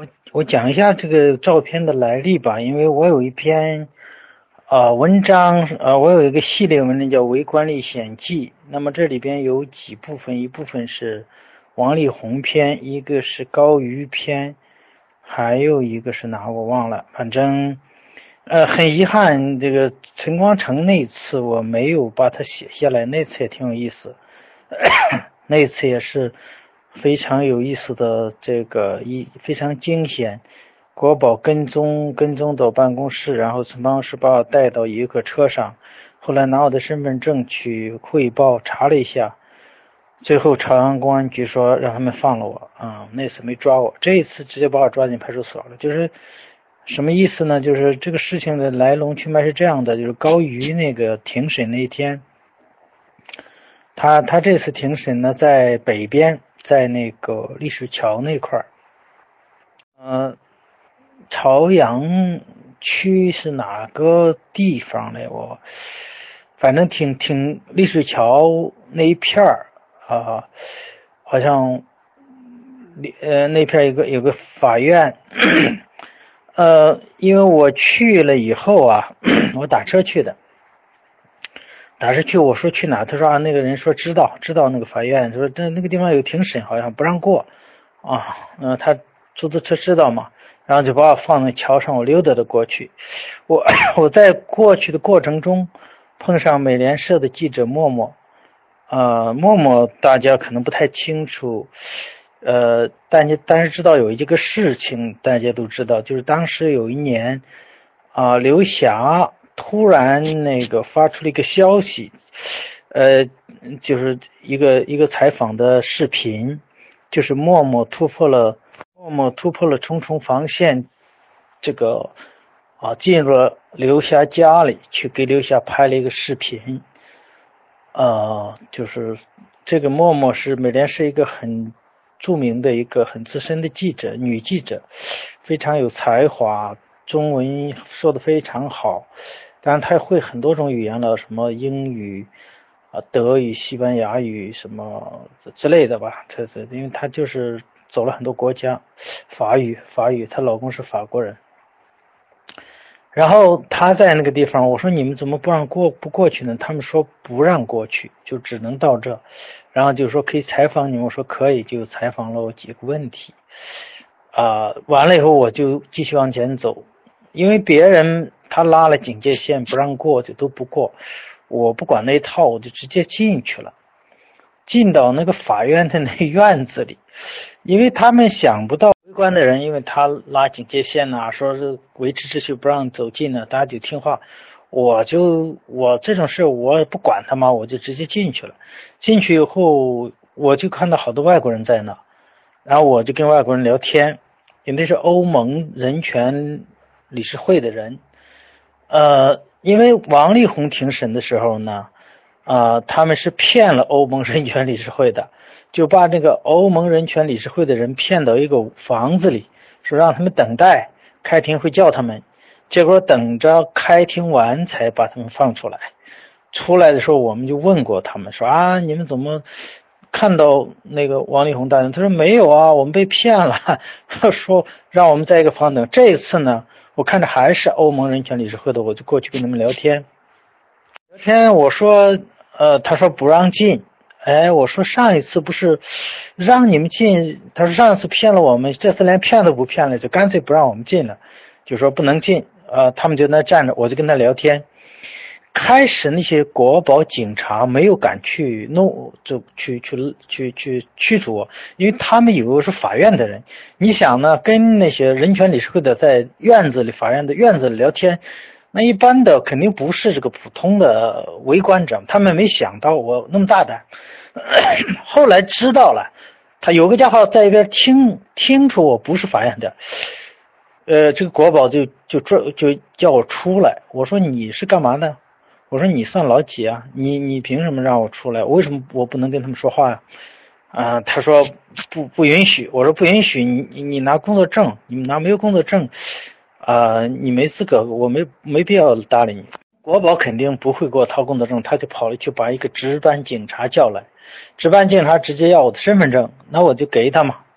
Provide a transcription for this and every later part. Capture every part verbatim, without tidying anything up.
我讲一下这个照片的来历吧，因为我有一篇啊、呃、文章，呃，我有一个系列文章叫《微观历险记》，那么这里边有几部分，一部分是王力宏篇，一个是高瑜篇，还有一个是哪我忘了，反正呃很遗憾，这个陈光诚那次我没有把它写下来，那次也挺有意思，那次也是非常有意思的，这个一非常惊险。国宝跟踪跟踪到办公室，然后从办公室把我带到一个车上，后来拿我的身份证去汇报，查了一下，最后朝阳公安局说让他们放了我啊、嗯，那次没抓我，这一次直接把我抓进派出所了。就是什么意思呢？就是这个事情的来龙去脉是这样的，就是高瑜那个庭审那一天，他他这次庭审呢在北边，在那个历史桥那块儿，呃，朝阳区是哪个地方嘞？我反正挺挺历史桥那一片儿啊，好像呃那片有个有个法院，呃，因为我去了以后啊，我打车去的。打车去，我说去哪？他说啊，那个人说知道，知道那个法院，说那那个地方有庭审，好像不让过啊。嗯，他出租车知道嘛，然后就把我放在桥上，我溜达着过去。我我在过去的过程中碰上美联社的记者默默，呃，默默大家可能不太清楚，呃，但是但是知道有一个事情，大家都知道，就是当时有一年啊、呃，刘霞突然那个发出了一个消息，呃，就是一个一个采访的视频，就是默默突破了默默突破了重重防线，这个啊进入了刘霞家里去给刘霞拍了一个视频，呃，就是这个默默是美联社一个很著名的一个很资深的记者，女记者，非常有才华，中文说得非常好。当然，他会很多种语言了，什么英语啊、德语、西班牙语什么之类的吧。这是因为他就是走了很多国家，法语，法语，她老公是法国人。然后他在那个地方，我说你们怎么不让过不过去呢？他们说不让过去，就只能到这。然后就说可以采访你们，我说可以，就采访了我几个问题。啊、呃，完了以后我就继续往前走，因为别人他拉了警戒线不让过就都不过，我不管那一套，我就直接进去了，进到那个法院的那院子里，因为他们想不到围观的人，因为他拉警戒线呐、啊，说是维持秩序不让走近呢、啊，大家就听话。我就我这种事我不管他嘛，我就直接进去了。进去以后，我就看到好多外国人在那，然后我就跟外国人聊天，因为是欧盟人权理事会的人。呃，因为王力宏庭审的时候呢，啊、呃，他们是骗了欧盟人权理事会的，就把这个欧盟人权理事会的人骗到一个房子里，说让他们等待，开庭会叫他们，结果等着开庭完才把他们放出来。出来的时候我们就问过他们说啊，你们怎么看到那个王力宏大人？他说没有啊，我们被骗了，说让我们在一个房等。这一次呢，我看着还是欧盟人权理事会的，我就过去跟他们聊天。聊天我说，呃，他说不让进。哎，我说上一次不是让你们进，他说上一次骗了我们，这次连骗都不骗了，就干脆不让我们进了，就说不能进。呃，他们就在那站着，我就跟他聊天。开始那些国保警察没有敢去弄，就去去去去驱逐我，因为他们以为我是法院的人。你想呢，跟那些人权理事会的在院子里、法院的院子里聊天，那一般的肯定不是这个普通的围观者，他们没想到我那么大胆。后来知道了，他有个家伙在一边听听出我不是法院的，呃，这个国保就就就叫我出来。我说你是干嘛的？我说你算老几啊？你你凭什么让我出来？为什么我不能跟他们说话呀、啊？啊，他说不不允许。我说不允许，你你你拿工作证，你拿没有工作证，啊、呃，你没资格，我没没必要搭理你。国保肯定不会给我掏工作证，他就跑了去把一个值班警察叫来，值班警察直接要我的身份证，那我就给他嘛，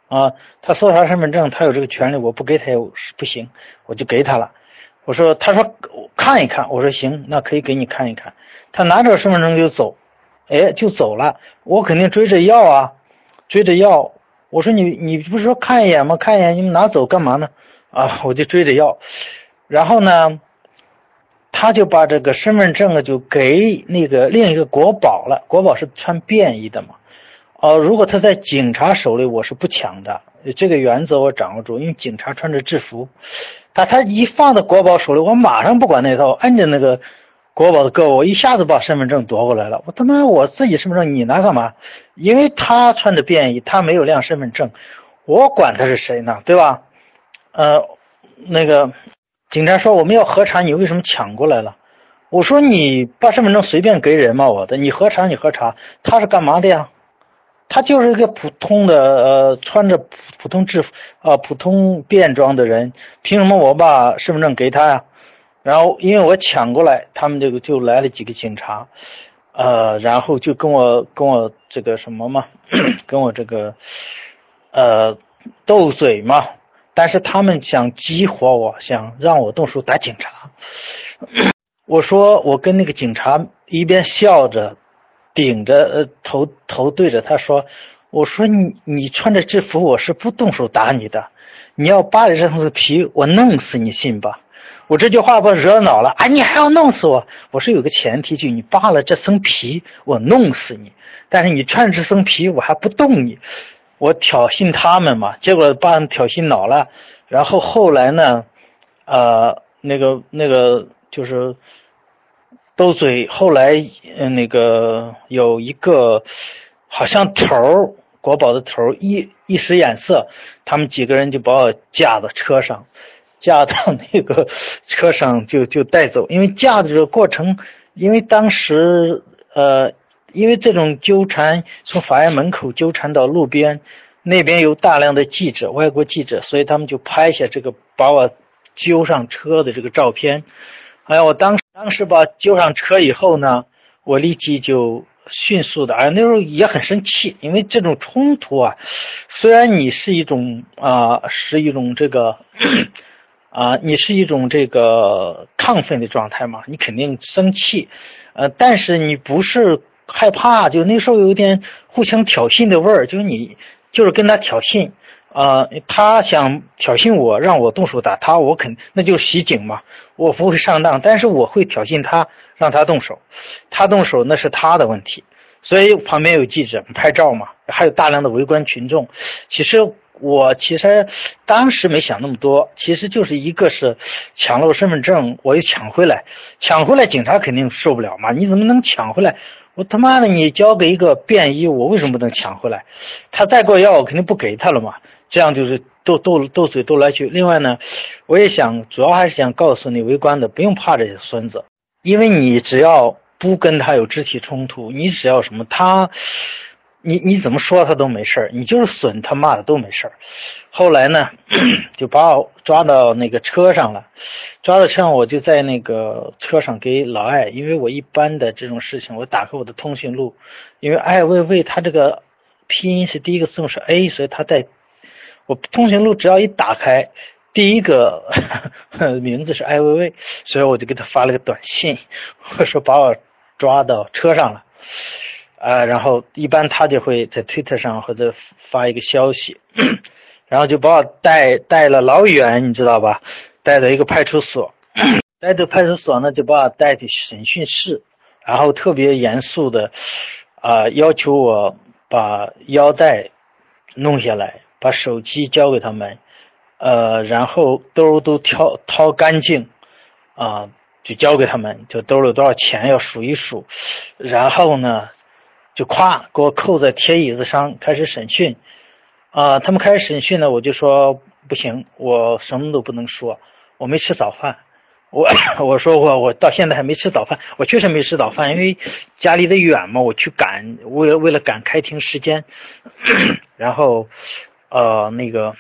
啊，他搜查身份证，他有这个权利，我不给他也不行，我就给他了。我说，他说看一看，我说行，那可以给你看一看。他拿着身份证就走，哎，就走了。我肯定追着要啊，追着要。我说你你不是说看一眼吗？看一眼，你们拿走干嘛呢？啊，我就追着要。然后呢，他就把这个身份证就给那个另一个国保了。国保是穿便衣的嘛。哦、呃，如果他在警察手里，我是不抢的，这个原则我掌握住，因为警察穿着制服。他他一放到国保手里，我马上不管那套，按着那个国保的胳膊，我一下子把身份证夺过来了。我他妈我自己身份证你拿干嘛？因为他穿着便衣，他没有亮身份证，我管他是谁呢，对吧？呃，那个警察说我们要核查，你为什么抢过来了？我说你把身份证随便给人嘛，我的，你核查你核查，他是干嘛的呀？他就是一个普通的呃穿着普普通制服啊、呃、普通便装的人，凭什么我把身份证给他呀？然后因为我抢过来，他们这个就来了几个警察，呃，然后就跟我跟我这个什么嘛，跟我这个呃斗嘴嘛。但是他们想激活我，想让我动手打警察。我说我跟那个警察一边笑着。顶着呃头头对着他说，我说你你穿着制服，我是不动手打你的，你要扒着这层皮，我弄死你信吧？我这句话把我惹恼了啊！你还要弄死我？我是有个前提，就你扒了这层皮，我弄死你。但是你穿着这层皮，我还不动你，我挑衅他们嘛，结果把他们挑衅恼了。然后后来呢，呃，那个那个就是。斗嘴，后来呃那个有一个好像头国保的头一一时眼色，他们几个人就把我架到车上，架到那个车上就就带走。因为架的这个过程，因为当时呃因为这种纠缠从法院门口纠缠到路边，那边有大量的记者，外国记者，所以他们就拍下这个把我揪上车的这个照片。哎呀，我当时当时把揪上车以后呢，我立即就迅速的，哎，那时候也很生气，因为这种冲突啊，虽然你是一种啊、呃，是一种这个啊、呃，你是一种这个亢奋的状态嘛，你肯定生气，呃，但是你不是害怕，就那时候有点互相挑衅的味儿，就是你就是跟他挑衅。呃，他想挑衅我，让我动手打他，我肯那就是袭警嘛，我不会上当，但是我会挑衅他，让他动手，他动手那是他的问题。所以旁边有记者拍照嘛，还有大量的围观群众。其实我其实当时没想那么多，其实就是一个是抢了我身份证，我又抢回来，抢回来警察肯定受不了嘛，你怎么能抢回来？我他妈的，你交给一个便衣，我为什么不能抢回来？他再给我要，我肯定不给他了嘛。这样就是斗斗斗嘴斗来去。另外呢，我也想主要还是想告诉你围观的，不用怕这些孙子，因为你只要不跟他有肢体冲突，你只要什么他，你你怎么说他都没事，你就是损他骂的都没事。后来呢，就把我抓到那个车上了，抓到车上我就在那个车上给老艾，因为我一般的这种事情，我打开我的通讯录，因为艾薇薇他这个拼音是第一个字母是 A， 所以他带。我通讯录只要一打开，第一个呵呵名字是艾薇薇，所以我就给他发了个短信，我说把我抓到车上了，呃，然后一般他就会在推特上或者发一个消息，然后就把我带带了老远，你知道吧？带到一个派出所，带到派出所呢，就把我带去审讯室，然后特别严肃的啊、呃、要求我把腰带弄下来。把手机交给他们，呃，然后兜都掏掏干净，啊、呃，就交给他们，就兜里有多少钱要数一数，然后呢，就咵给我扣在铁椅子上开始审讯，啊、呃，他们开始审讯呢，我就说不行，我什么都不能说，我没吃早饭。我我说我我到现在还没吃早饭，我确实没吃早饭，因为家离得远嘛，我去赶，为了为了赶开庭时间，然后。呃，那个，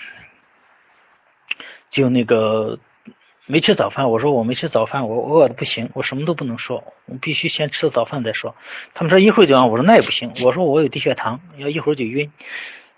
就那个没吃早饭，我说我没吃早饭，我饿的不行，我什么都不能说，我必须先吃早饭再说。他们说一会儿就让，我说那也不行，我说我有低血糖，要一会儿就晕。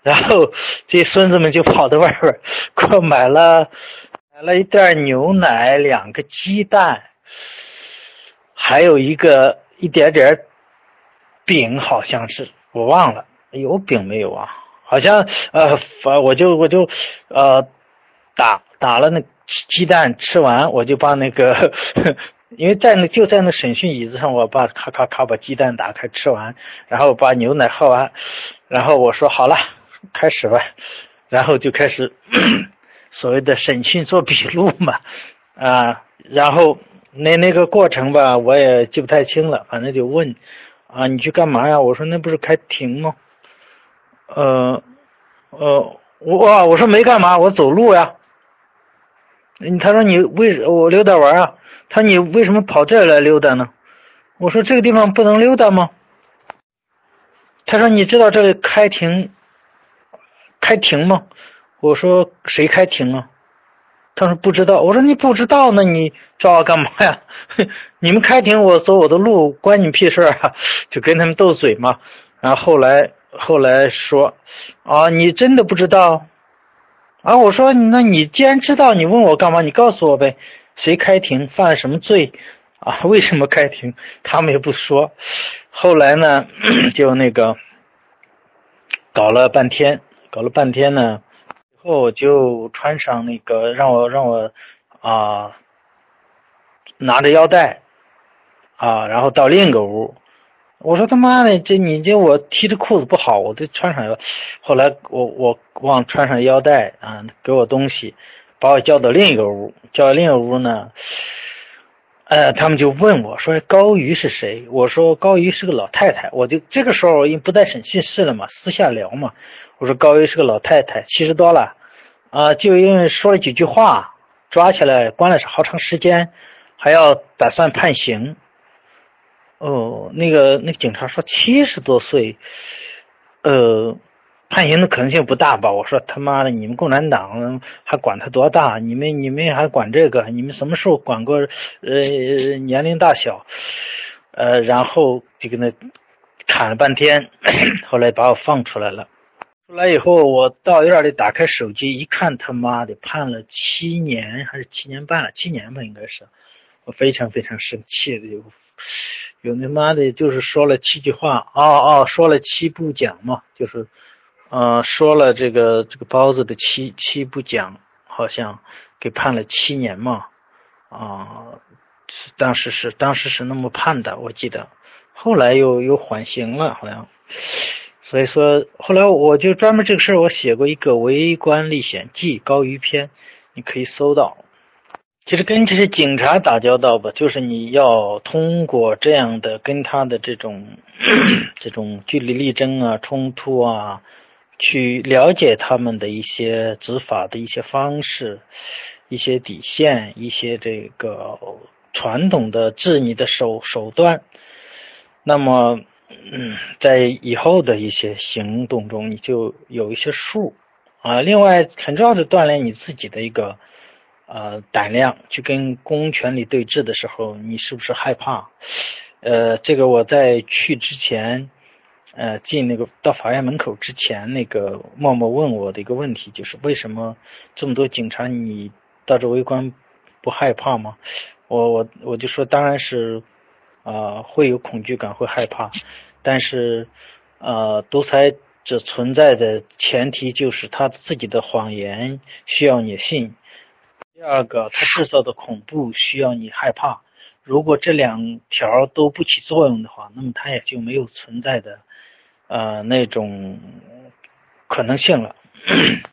然后这孙子们就跑到外边给我买了买了一袋牛奶，两个鸡蛋，还有一个一点点饼，好像是我忘了有饼没有啊？好像呃，我就我就呃打打了那鸡蛋，吃完我就把那个，因为在那就在那审讯椅子上，我把咔咔咔把鸡蛋打开吃完，然后把牛奶喝完，然后我说好了，开始吧，然后就开始所谓的审讯做笔录嘛，啊，然后那那个过程吧，我也记不太清了，反正就问啊，你去干嘛呀？我说那不是开庭吗？呃呃，我我说没干嘛，我走路呀。他说你为我溜达玩啊？他说你为什么跑这儿来溜达呢？我说这个地方不能溜达吗？他说你知道这里开庭开庭吗？我说谁开庭啊？他说不知道。我说你不知道，那你找我干嘛呀？你们开庭，我走我的路，关你屁事啊！就跟他们斗嘴嘛。然后后来后来说啊，你真的不知道啊？我说那你既然知道，你问我干嘛？你告诉我呗，谁开庭，犯了什么罪啊？为什么开庭？他们也不说。后来呢，就那个搞了半天，搞了半天呢。以后我就穿上那个让我让我啊、拿着腰带啊，然后到另一个屋。我说他妈的，这你这我提着裤子不好，我得穿上腰。后来我我忘穿上腰带啊，给我东西，把我叫到另一个屋。叫到另一个屋呢，呃，他们就问我说高瑜是谁？我说高瑜是个老太太。我就这个时候因为不在审讯室了嘛，私下聊嘛。我说高瑜是个老太太，七十多了。啊，就因为说了几句话，抓起来关了好长时间，还要打算判刑。哦，那个那个警察说七十多岁，呃，判刑的可能性不大吧？我说他妈的，你们共产党还管他多大？你们你们还管这个？你们什么时候管过呃年龄大小？呃，然后就跟他砍了半天，后来把我放出来了。出来以后，我到院里打开手机一看，他妈的判了七年还是七年半了，七年吧应该是。我非常非常生气的，有有他妈的就是说了七句话，哦哦，说了七不讲嘛，就是呃说了这个这个包子的七七不讲，好像给判了七年嘛，啊、当时是当时是那么判的，我记得，后来又又缓刑了，好像。所以说，后来我就专门这个事儿，我写过一个《围观历险记》高于篇，你可以搜到。其实跟这些警察打交道吧，就是你要通过这样的跟他的这种这种据理力争啊、冲突啊，去了解他们的一些执法的一些方式、一些底线、一些这个传统的治你的手手段。那么，嗯，在以后的一些行动中，你就有一些数啊。另外，很重要的锻炼你自己的一个呃胆量，去跟公权力对峙的时候，你是不是害怕？呃，这个我在去之前，呃，进那个到法院门口之前，那个默默问我的一个问题就是为什么这么多警察你到这围观不害怕吗？我我我就说当然是。呃，会有恐惧感，会害怕，但是，呃，独裁者存在的前提就是他自己的谎言需要你信，第二个，他制造的恐怖需要你害怕。如果这两条都不起作用的话，那么他也就没有存在的呃那种可能性了。